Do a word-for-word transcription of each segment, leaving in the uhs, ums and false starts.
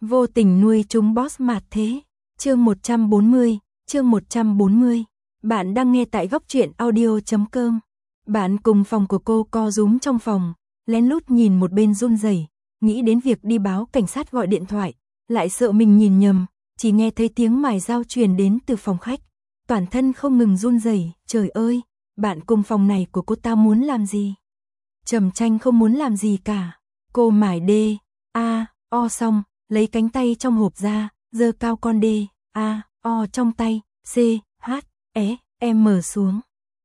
Vô tình nuôi chúng boss mạt thế. Chương một trăm bốn mươi, chương một trăm bốn mươi. Bạn đang nghe tại góc truyện audio chấm com. Bạn cùng phòng của cô co rúm trong phòng, lén lút nhìn một bên run rẩy, nghĩ đến việc đi báo cảnh sát gọi điện thoại, lại sợ mình nhìn nhầm, chỉ nghe thấy tiếng mài dao truyền đến từ phòng khách. Toàn thân không ngừng run rẩy, trời ơi, bạn cùng phòng này của cô ta muốn làm gì? Trầm Tranh không muốn làm gì cả. Cô mài đê, a, o xong, lấy cánh tay trong hộp ra, giơ cao con đê, a, o trong tay, c, h, e, m xuống.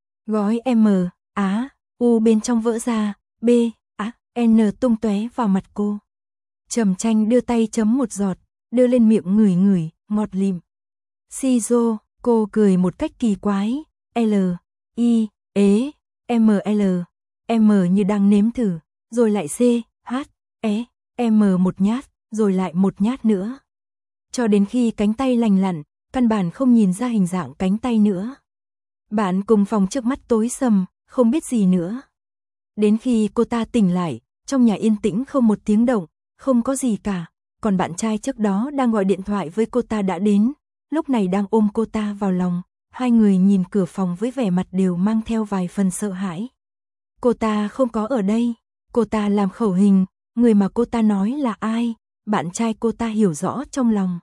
Gói m, á, u bên trong vỡ ra, b, a, n tung tóe vào mặt cô. Trầm Tranh đưa tay chấm một giọt, đưa lên miệng ngửi ngửi, ngọt lịm. Shizo, cô cười một cách kỳ quái, L, I, ế, M L, M như đang nếm thử, rồi lại C, H, E, M một nhát, rồi lại một nhát nữa. Cho đến khi cánh tay lành lặn, căn bản không nhìn ra hình dạng cánh tay nữa. Bạn cùng phòng trước mắt tối sầm, không biết gì nữa. Đến khi cô ta tỉnh lại, trong nhà yên tĩnh không một tiếng động, không có gì cả, còn bạn trai trước đó đang gọi điện thoại với cô ta đã đến, lúc này đang ôm cô ta vào lòng, hai người nhìn cửa phòng với vẻ mặt đều mang theo vài phần sợ hãi. Cô ta không có ở đây, cô ta làm khẩu hình, người mà cô ta nói là ai, bạn trai cô ta hiểu rõ trong lòng.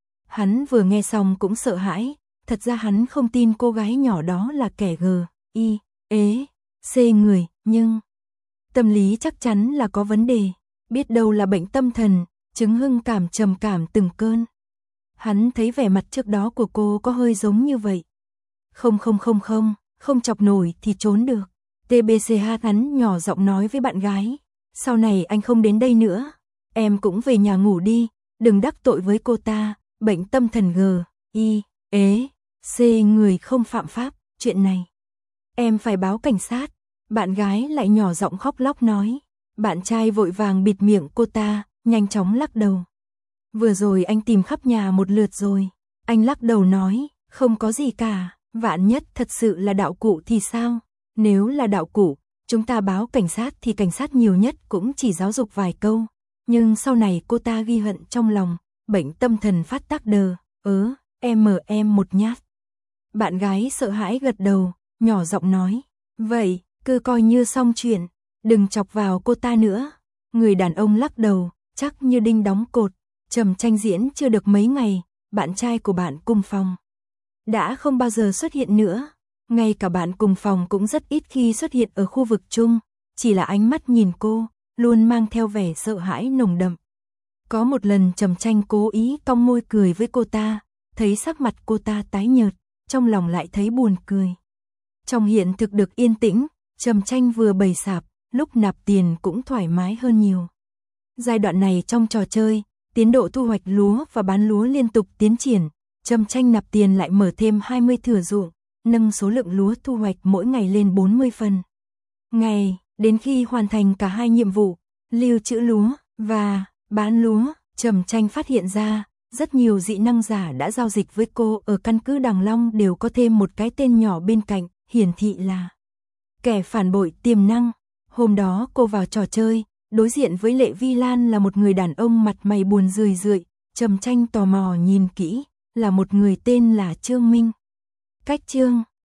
Hắn vừa nghe xong cũng sợ hãi, thật ra hắn không tin cô gái nhỏ đó là kẻ G, I, ế, C người, nhưng tâm lý chắc chắn là có vấn đề, biết đâu là bệnh tâm thần, chứng hưng cảm trầm cảm từng cơn. Hắn thấy vẻ mặt trước đó của cô có hơi giống như vậy. Không không không không, không chọc nổi thì trốn được. tê bê xê hát hắn nhỏ giọng nói với bạn gái, sau này anh không đến đây nữa, em cũng về nhà ngủ đi, đừng đắc tội với cô ta, bệnh tâm thần G, I, ế, C người không phạm pháp, chuyện này em phải báo cảnh sát. Bạn gái lại nhỏ giọng khóc lóc nói, bạn trai vội vàng bịt miệng cô ta, nhanh chóng lắc đầu. Vừa rồi anh tìm khắp nhà một lượt rồi, anh lắc đầu nói, không có gì cả, vạn nhất thật sự là đạo cụ thì sao? Nếu là đạo cụ, chúng ta báo cảnh sát thì cảnh sát nhiều nhất cũng chỉ giáo dục vài câu, nhưng sau này cô ta ghi hận trong lòng, bệnh tâm thần phát tác đờ, ớ, em em một nhát. Bạn gái sợ hãi gật đầu, nhỏ giọng nói, vậy, cứ coi như xong chuyện, đừng chọc vào cô ta nữa. Người đàn ông lắc đầu, chắc như đinh đóng cột. Trầm Tranh diễn chưa được mấy ngày, bạn trai của bạn cùng phòng đã không bao giờ xuất hiện nữa. Ngay cả bạn cùng phòng cũng rất ít khi xuất hiện ở khu vực chung, chỉ là ánh mắt nhìn cô, luôn mang theo vẻ sợ hãi nồng đậm. Có một lần Trầm Tranh cố ý cong môi cười với cô ta, thấy sắc mặt cô ta tái nhợt, trong lòng lại thấy buồn cười. Trong hiện thực được yên tĩnh, Trầm Tranh vừa bày sạp, lúc nạp tiền cũng thoải mái hơn nhiều. Giai đoạn này trong trò chơi, tiến độ thu hoạch lúa và bán lúa liên tục tiến triển, Trầm Tranh nạp tiền lại mở thêm hai mươi thửa ruộng, nâng số lượng lúa thu hoạch mỗi ngày lên bốn mươi phần. Ngày, đến khi hoàn thành cả hai nhiệm vụ, lưu trữ lúa và bán lúa, Trầm Tranh phát hiện ra, rất nhiều dị năng giả đã giao dịch với cô ở căn cứ Đằng Long đều có thêm một cái tên nhỏ bên cạnh, hiển thị là kẻ phản bội tiềm năng. Hôm đó cô vào trò chơi, đối diện với Lệ Vi Lan là một người đàn ông mặt mày buồn rười rượi, Trầm Tranh tò mò nhìn kỹ, là một người tên là Trương Minh. Cách Trương